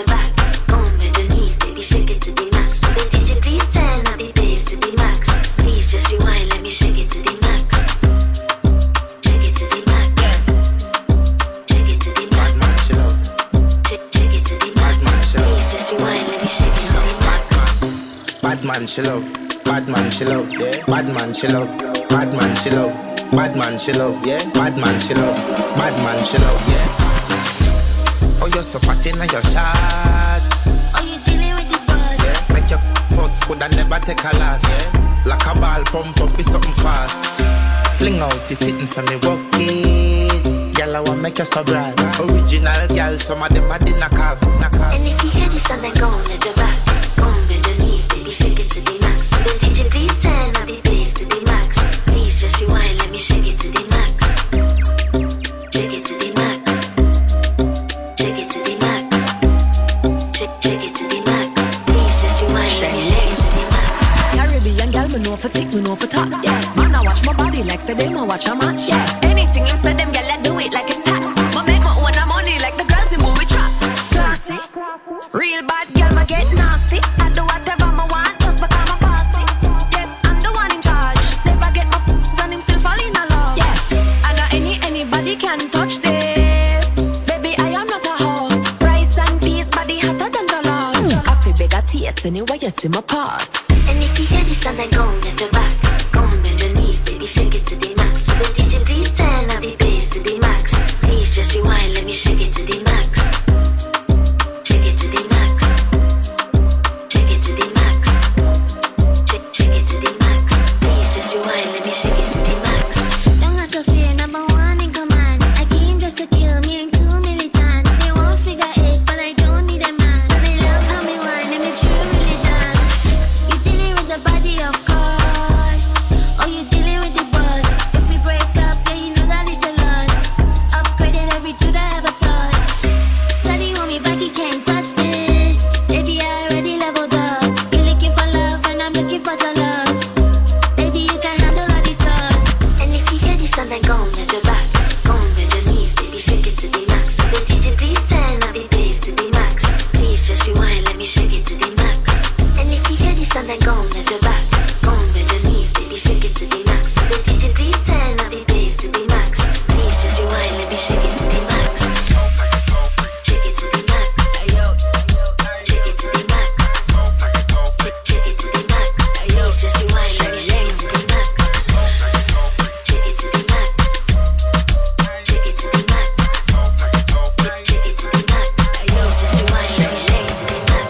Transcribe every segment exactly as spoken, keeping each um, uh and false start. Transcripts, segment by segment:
back. Go on, bend your knees, baby, shake it to the max. Will the D J please turn up the bass to the max? Please just rewind, let me shake it to the max. Shake it to the max. Shake it to the max. Shake it to the max. Please just rewind, let me shake it to the max. Bad man, she love. Bad man, she love. Yeah. Bad man, she love. Bad man, she love. Bad man, she love. Yeah. Bad man, she love. Bad man, she love. Yeah. Oh, you're so fat in your shot. Oh, you dealing with the buzz? Yeah. Make your first could I never take a last. Yeah. Like a ball pump up, be something fast. Fling out the sitting for me walking. Girl, I want make you so bright. Original girl, some of them are the knock off. And if you hear this song, then go on, let your back. Go on, bend your knees, baby, shake it to the max. Will the D J please turn up the bass to the max? Please just rewind, let me shake it to the max. Shake it to the max. Shake it to the max. Shake, shake it to the max. Please just rewind, let me shake it to the max. Caribbean girl, me know for tick, me know for top. Yeah, man, I watch my body like say them I watch a match. Yeah, anything him say them, girl, I do it like it's tax. But make my own money like the girls in movie trap. Classy, real bad girl, ma get nasty. I do whatever I want, just become a bossy. Yes, I'm the one in charge. Never get my p***s and him still fall in love. Yes, I know any anybody can touch this. Baby, I am not a hoe. Rice and peas, body hotter than the Lord. I feel beg a taste anyway, you see my pass. And if you hear this song, then go on, let your back. Go on, bend your knees, baby, shake it to the max. Will the D J please turn up the bass to the max? Please just rewind, let me shake it to the max. Shake it to the max. Shake it to the max. Shake, shake it to the max. Please just rewind, let me shake it to the max. Don't have to fear, number one in command. I came just to kill me, ain't too militant. They won't figure eight, but I don't need a man. So they love how me whine and me true religion. You dealing with the body, of course. Oh, you dealing with the boss. If we break up, yeah, you know that it's a loss. Upgrading every two that I have a toss. Study on me back, you can't touch this. Baby, I already leveled up. You're looking for love, and I'm looking for your love. Baby, you can handle all these stars. And if you hear this song, then go on, let your back. Go on, bend your knees, baby, shake it to the max. Will the D J please turn up the bass to the max? Please just rewind, let me shake it to the max. And if you hear this song, then go on, let your back. Go on, bend your knees, baby, shake it to the max. Will the D J please turn up the bass to the max? Please just rewind, let me shake it to the max. Shake it to the max. Shake it to the max. Shake it to the max. Please just rewind, let me shake it to the max. Shake it to the max. Shake it to the max. Shake it to the max. Please just rewind, let me shake it to the max.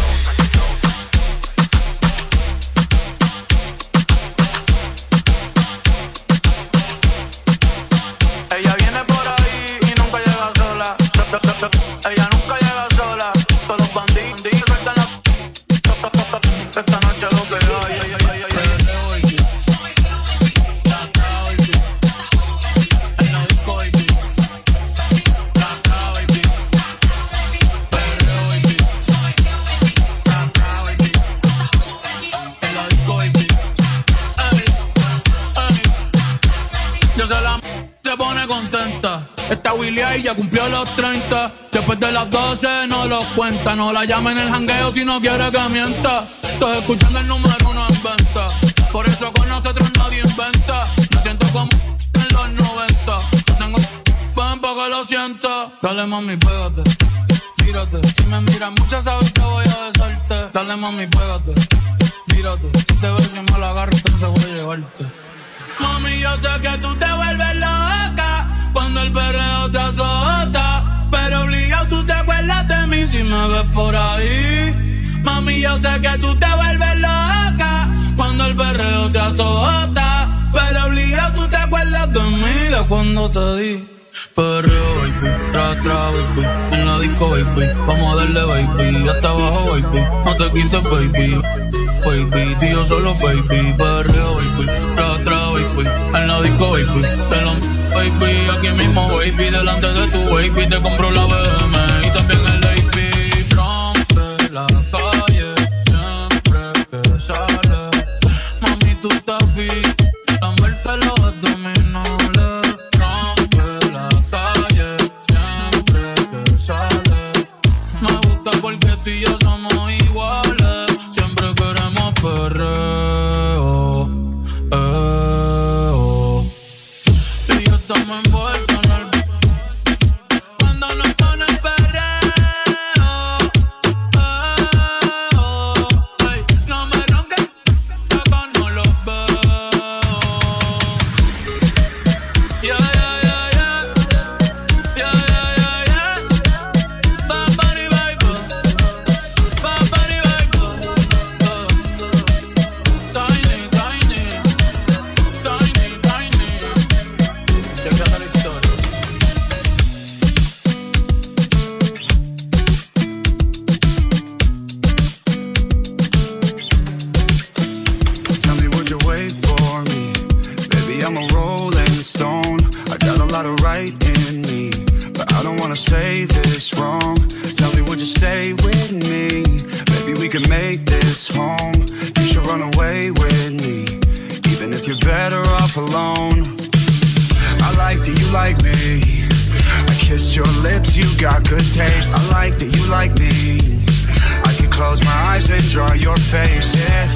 Ella viene por ahí y nunca llega sola. Ella nunca llega sola. Todos los bandidos sueltan la. Esta noche lo que hay. Yo se la se pone contenta. Esta Willy ahí ya cumplió los treinta. Después de las doce no lo cuenta. No la llama en el jangueo si no quiere que mienta. Estoy escuchando el número uno en venta. Por eso con nosotros nadie inventa. Me siento como en los noventa. Tengo ven pa' que lo sienta. Dale mami, pégate, mírate. Si me miras mucho sabes que voy a besarte. Dale mami, pégate, mírate. Si te beso y me la agarro entonces voy a llevarte. Mami, yo sé que tú te vuelves loca cuando el perreo te azota, pero obligado tú te acuerdas de mí si me ves por ahí. Mami, yo sé que tú te vuelves loca cuando el perreo te azota, pero obligado tú te acuerdas de mí de cuando te di. Perreo, baby, tra, tra, baby, en la disco, baby, vamos a darle, baby, hasta abajo, baby, no te quites, baby. Baby, tío solo baby, perreo, baby, tra, tra, baby, en la disco, baby, te lo baby, aquí mismo, baby, delante de tu baby, te compro la B M y también el A P, rompe la calle, siempre que sale, mami, tú estás fit, lamberte los abdominales, rompe la calle, siempre que sale, me gusta gusta porque tú y yo somos iguales. Siempre queremos perreo, eh, oh. Y yo estamos envueltos en el cuando nos ponen perreo, eh, oh. Ay, no me ronques, acá no los veo. Yeah, yeah, yeah, yeah. Yeah, yeah, yeah, yeah. Ba-ba-di, baby. Ba-ba-di, baby. Uh. Tiny, tiny. Tiny, tiny. Chequeate la historia. Tell me, would you wait for me? Baby, I'm a rolling stone. I got a lot of right in me, but I don't wanna say this wrong. Tell me, would you stay with me? Maybe we can make this home. You should run away with me, even if you're better off alone. I like that you like me. I kissed your lips, you got good taste. I like that you like me. I could close my eyes and draw your face. If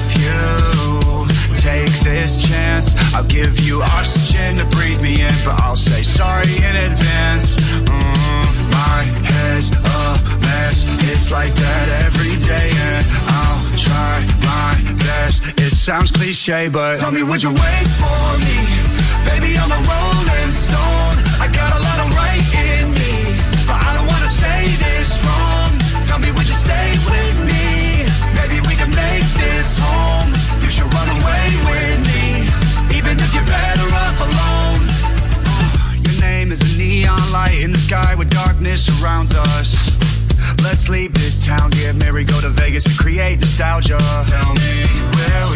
you take this chance, I'll give you oxygen to breathe me in, but I'll say sorry in advance. Mm, my head's a mess. It's like that every day, and I'll try my best. It sounds cliche, but tell me, would you wait for me? Baby, I'm a rolling stone. I got a lot of right in me, but I don't wanna say this wrong. Tell me, would you stay with me? Maybe we can make this home. You should run away with me, even if you're better off alone. Your name is a neon light in the sky where darkness surrounds us. Let's leave this town, get married, go to Vegas and create nostalgia. Tell me, will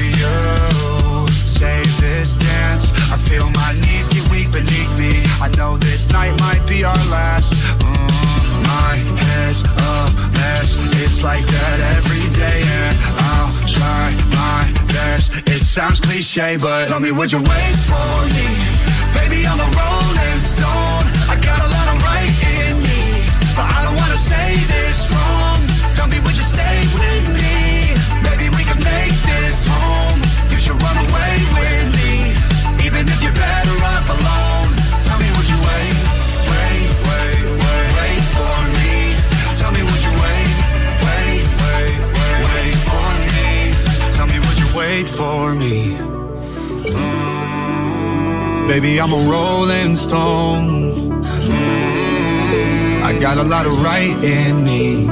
you save this dance? I feel my knees get weak beneath me. I know this night might be our last. Mm, my head's a mess. It's like that every day, and I'll try my best. It sounds cliche, but tell me, would you wait for me? Baby, I'm a rolling stone. I got a lot of right in me, but I don't wanna say this wrong. Tell me, would you stay with me? Maybe we can make this home. You should run away with me, even if you're better off alone. Tell me, would you wait, wait, wait, wait, wait for me? Tell me, would you wait, wait, wait, wait, wait for me? Tell me, would you wait for me? Mm, baby, I'm a rolling stone. Mm, I got a lot of right in me,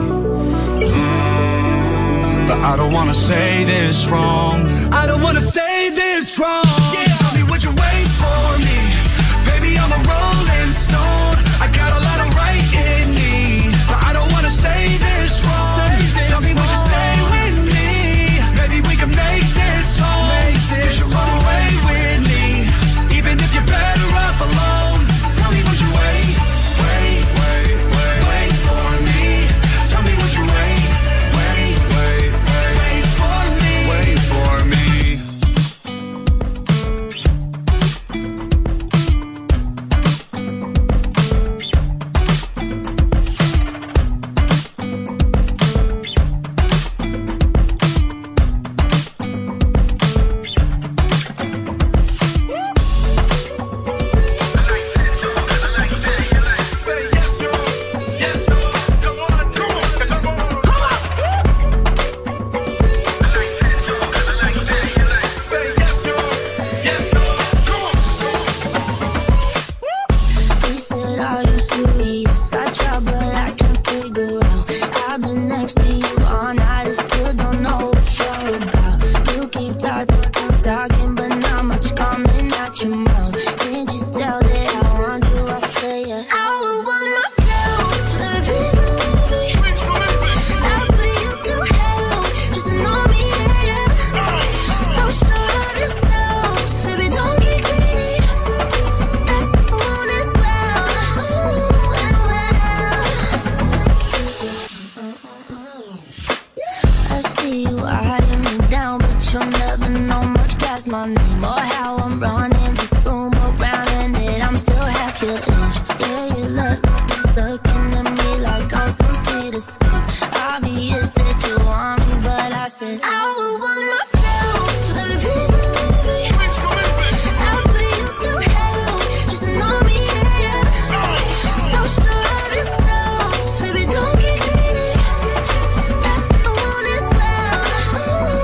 mm, but I don't wanna say this wrong. I don't wanna say this wrong. Yeah. Tell me, would you wait for me? Baby, I'm a rolling stone. I got a lot of right in me, but I don't wanna say this wrong. Say this Tell me, wrong. Would you stay with me? Maybe we can make this home. Make this you should run away with me, even if you're better off alone. Tell me, would you wait, wait, wait, wait, wait for me? Tell me, would you wait, wait, wait, wait, wait for me? Wait for me. Yeah, you look, looking at me like I'm some sweet escape. I obvious that you want me, but I said I would want myself. Baby, please believe me. I'll put you through hell just to know me, yeah. So sure of yourself, baby, don't get greedy. I want it well,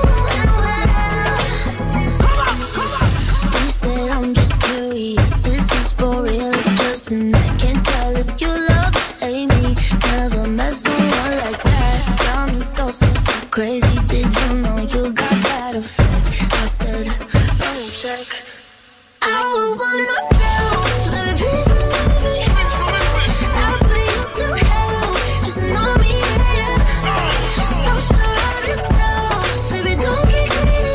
well. You said I'm just curious, is this for real or just an act? Can't tell if you love or hate me. Never met someone like that. Got me so, so, so crazy. Did you know you got that effect? I said, don't check. I would want myself. Baby, please believe me. I'll put you through hell just to know me, yeah. So sure of yourself, baby, don't get greedy.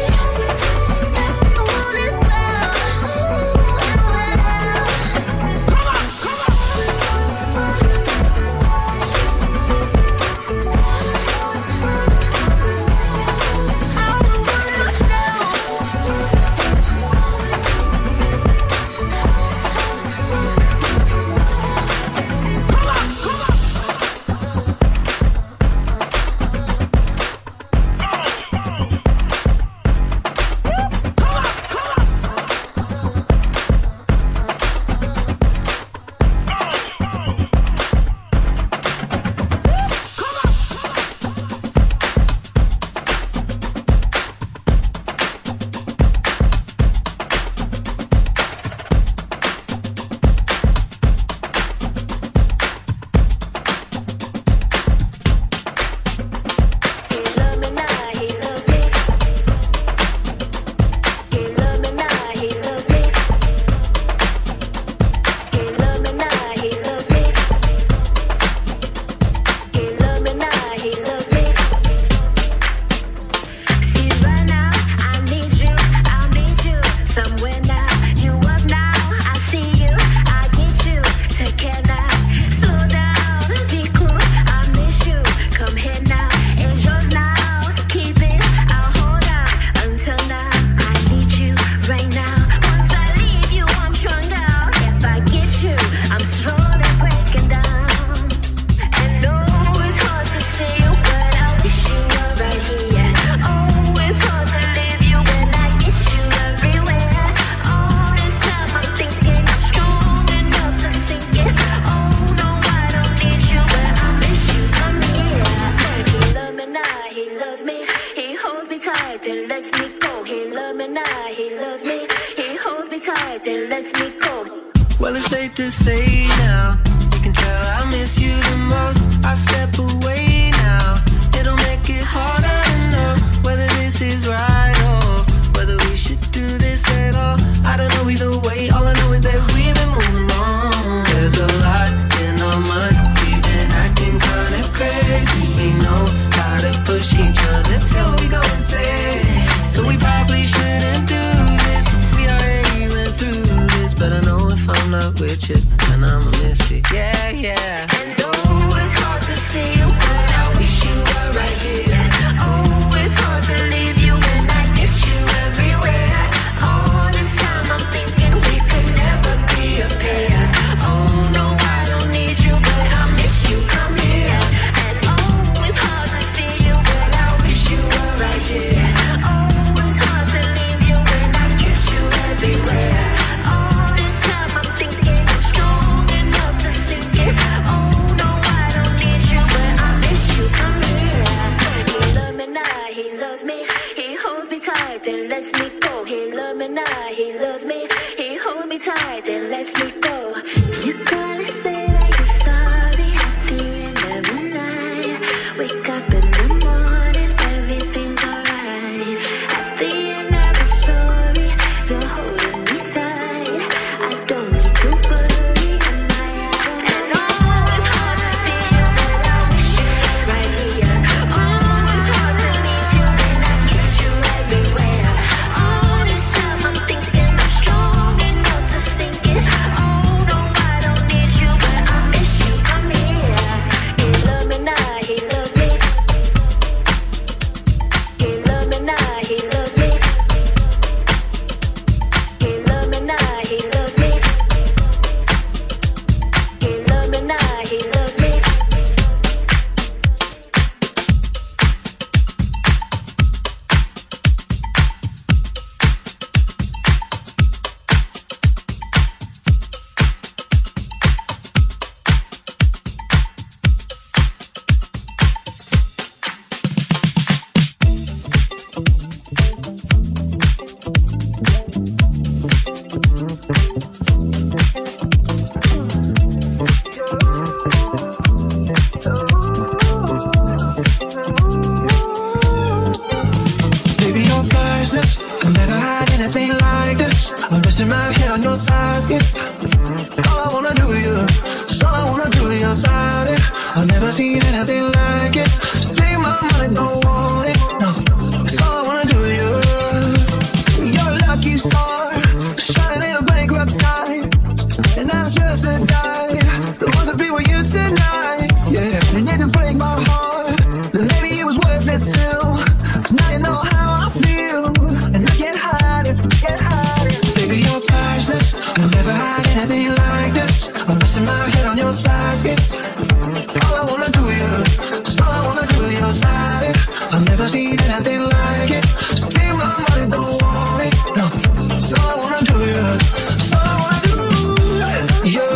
I want it well, oh. baskets. All I wanna do you, just all I wanna do you outside it. I've never seen anything like it. Just take my money, don't want it. No, it's all I wanna do you. You're a lucky star, shining in a bankrupt sky, and I'm just to die. The ones that be with you tonight, yeah. And you can break my heart, then maybe it was worth it still. 'Cause now you know how I feel, and I can't hide it, can't hide it. Baby, you're priceless, I'll never hide anything like this. I'm resting my head on your baskets. All I wanna do you, just all I wanna do you outside it. I've never seen anything like it. So take my money, don't want it. No, it's all I wanna do you, it's all I wanna do. You.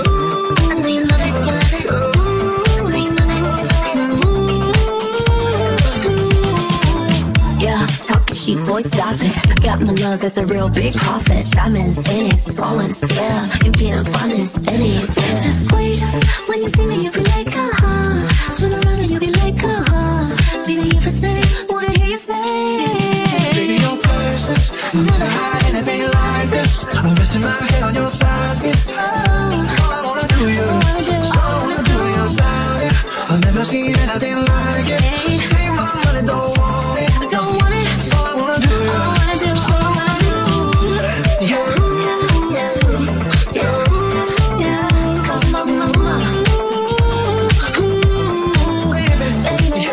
Yeah, talking cheap, boy, stop it. Got my love, that's a real big profit. Diamonds in it, falling, yeah. You being honest, in it. Just wait, when you see me, you'll be like, uh-huh. Turn around and you'll be like, uh-huh. Baby, if I say, wanna hear you say. Baby, you're priceless, I'll never hide anything like this. I'm resting my head on your baskets. Oh, all I wanna do you, all I wanna do you outside it. I've never seen anything like it. Take my money, don't want it. I don't want it. It's all I wanna do. All I wanna do, all I wanna do. Yeah. Yeah, yeah, yeah. Come on, mama. Baby. Baby.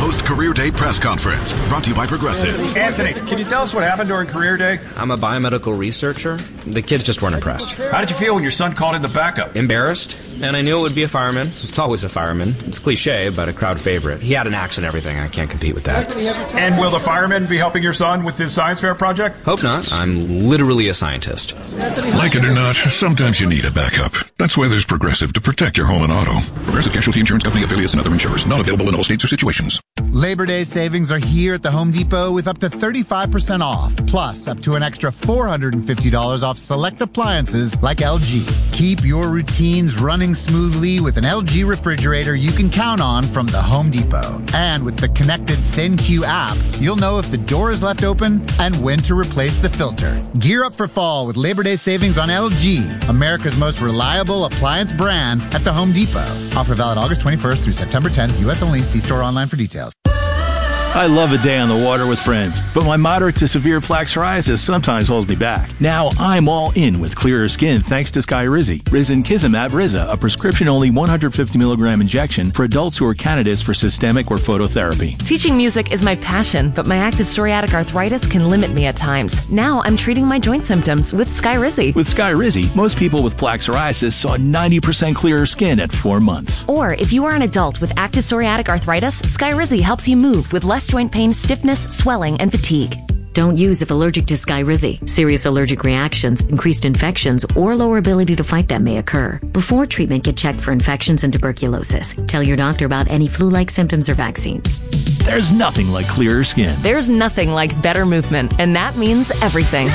post-Career Day press conference. Brought to you by Progressive. Anthony, can you tell us what happened during Career Day? I'm a biomedical researcher. The kids just weren't impressed. How did you feel when your son called in the backup? Embarrassed. And I knew it would be a fireman. It's always a fireman. It's cliche, but a crowd favorite. He had an axe and everything. I can't compete with that. And will the fireman be helping your son with his science fair project? Hope not. I'm literally a scientist. Like it or not, sometimes you need a backup. That's why there's Progressive to protect your home and auto. Progressive Casualty Insurance Company affiliates and other insurers. Not available in all states or situations. Labor Day savings are here at the Home Depot with up to thirty-five percent off, plus up to an extra four hundred fifty dollars off select appliances like L G. Keep your routines running smoothly with an L G refrigerator you can count on from the Home Depot. And with the connected ThinQ app, you'll know if the door is left open and when to replace the filter. Gear up for fall with Labor Day savings on L G, America's most reliable appliance brand at the Home Depot. Offer valid August twenty-first through September tenth, U S only. See store online for details. I love a day on the water with friends, but my moderate to severe plaque psoriasis sometimes holds me back. Now I'm all in with clearer skin thanks to Skyrizi. Risankizumab Riza, a prescription-only one hundred fifty milligram injection for adults who are candidates for systemic or phototherapy. Teaching music is my passion, but my active psoriatic arthritis can limit me at times. Now I'm treating my joint symptoms with Skyrizi. With Skyrizi, most people with plaque psoriasis saw ninety percent clearer skin at four months. Or if you are an adult with active psoriatic arthritis, Skyrizi helps you move with less joint pain, stiffness, swelling, and fatigue. Don't use if allergic to Skyrizi. Serious allergic reactions, increased infections, or lower ability to fight them may occur. Before treatment, get checked for infections and tuberculosis. Tell your doctor about any flu-like symptoms or vaccines. There's nothing like clearer skin. There's nothing like better movement, and that means everything.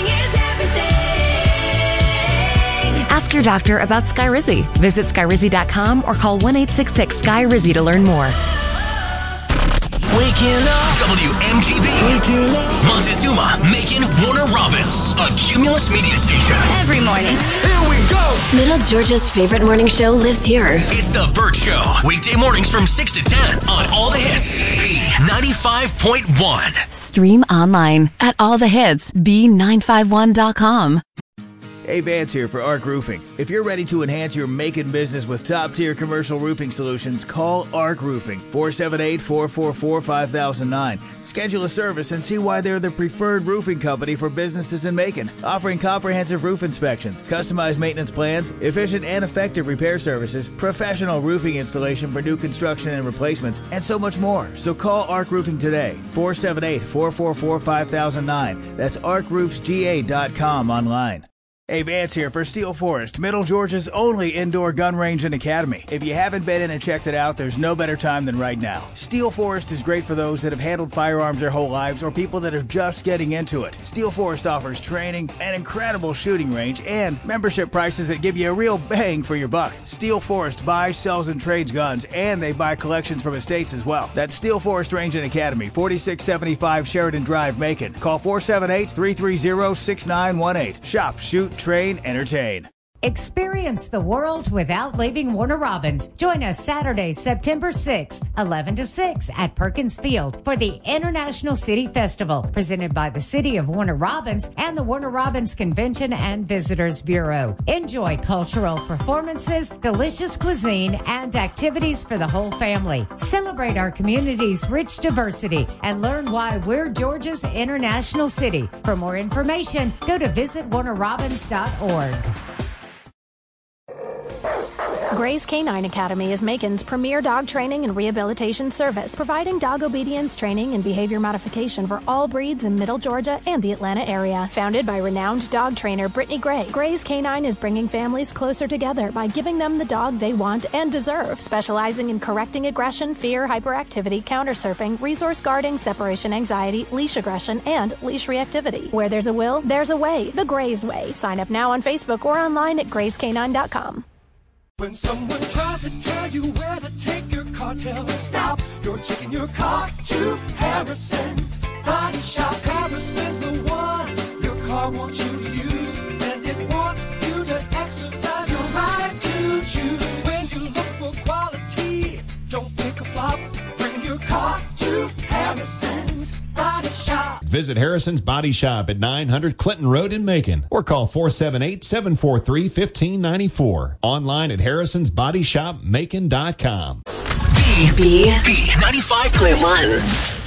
Ask your doctor about Skyrizi. Visit Skyrizi dot com or call one eight six six S K Y R I Z I to learn more. Waking up. W M G B. Waking up. Montezuma, Macon, Warner Robins. A Cumulus Media Station. Every morning. Here we go. Middle Georgia's favorite morning show lives here. It's The Burt Show. Weekday mornings from six to ten on All the Hits. B ninety-five point one. Stream online at all the hits b nine five one dot com. Hey, Vance here for Arc Roofing. If you're ready to enhance your Macon business with top-tier commercial roofing solutions, call Arc Roofing, four seven eight, four four four, five thousand nine. Schedule a service and see why they're the preferred roofing company for businesses in Macon, offering comprehensive roof inspections, customized maintenance plans, efficient and effective repair services, professional roofing installation for new construction and replacements, and so much more. So call Arc Roofing today, four seven eight, four four four, five thousand nine. That's arc roofs g a dot com online. Hey, Vance here for Steel Forest, Middle Georgia's only indoor gun range and academy. If you haven't been in and checked it out, there's no better time than right now. Steel Forest is great for those that have handled firearms their whole lives or people that are just getting into it. Steel Forest offers training, an incredible shooting range, and membership prices that give you a real bang for your buck. Steel Forest buys, sells, and trades guns, and they buy collections from estates as well. That's Steel Forest Range and Academy, forty-six seventy-five Sheridan Drive, Macon. Call four seven eight, three three zero, six nine one eight. Shop, shoot, train, entertain. Experience the world without leaving Warner Robins. Join us Saturday, September sixth, eleven to six at Perkins Field for the International City Festival, presented by the City of Warner Robins and the Warner Robins Convention and Visitors Bureau. Enjoy cultural performances, delicious cuisine, and activities for the whole family. Celebrate our community's rich diversity and learn why we're Georgia's international city. For more information, go to visit warner robins dot org. Gray's Canine Academy is Macon's premier dog training and rehabilitation service, providing dog obedience training and behavior modification for all breeds in Middle Georgia and the Atlanta area. Founded by renowned dog trainer Brittany Gray, Gray's Canine is bringing families closer together by giving them the dog they want and deserve, specializing in correcting aggression, fear, hyperactivity, countersurfing, resource guarding, separation anxiety, leash aggression, and leash reactivity. Where there's a will, there's a way. The Gray's Way. Sign up now on Facebook or online at grays canine dot com. When someone tries to tell you where to take your car, tell them stop. You're taking your car to Harrison's Body Shop. Harrison's the one your car wants you to use, and it wants you to exercise your right to choose. When you look for quality, don't pick a flop. Bring your car to Harrison's Body Shop. Visit Harrison's Body Shop at nine hundred Clinton Road in Macon or call four seven eight, seven four three, one five nine four. Online at harrisons body shop macon dot com. B B. B ninety-five point one.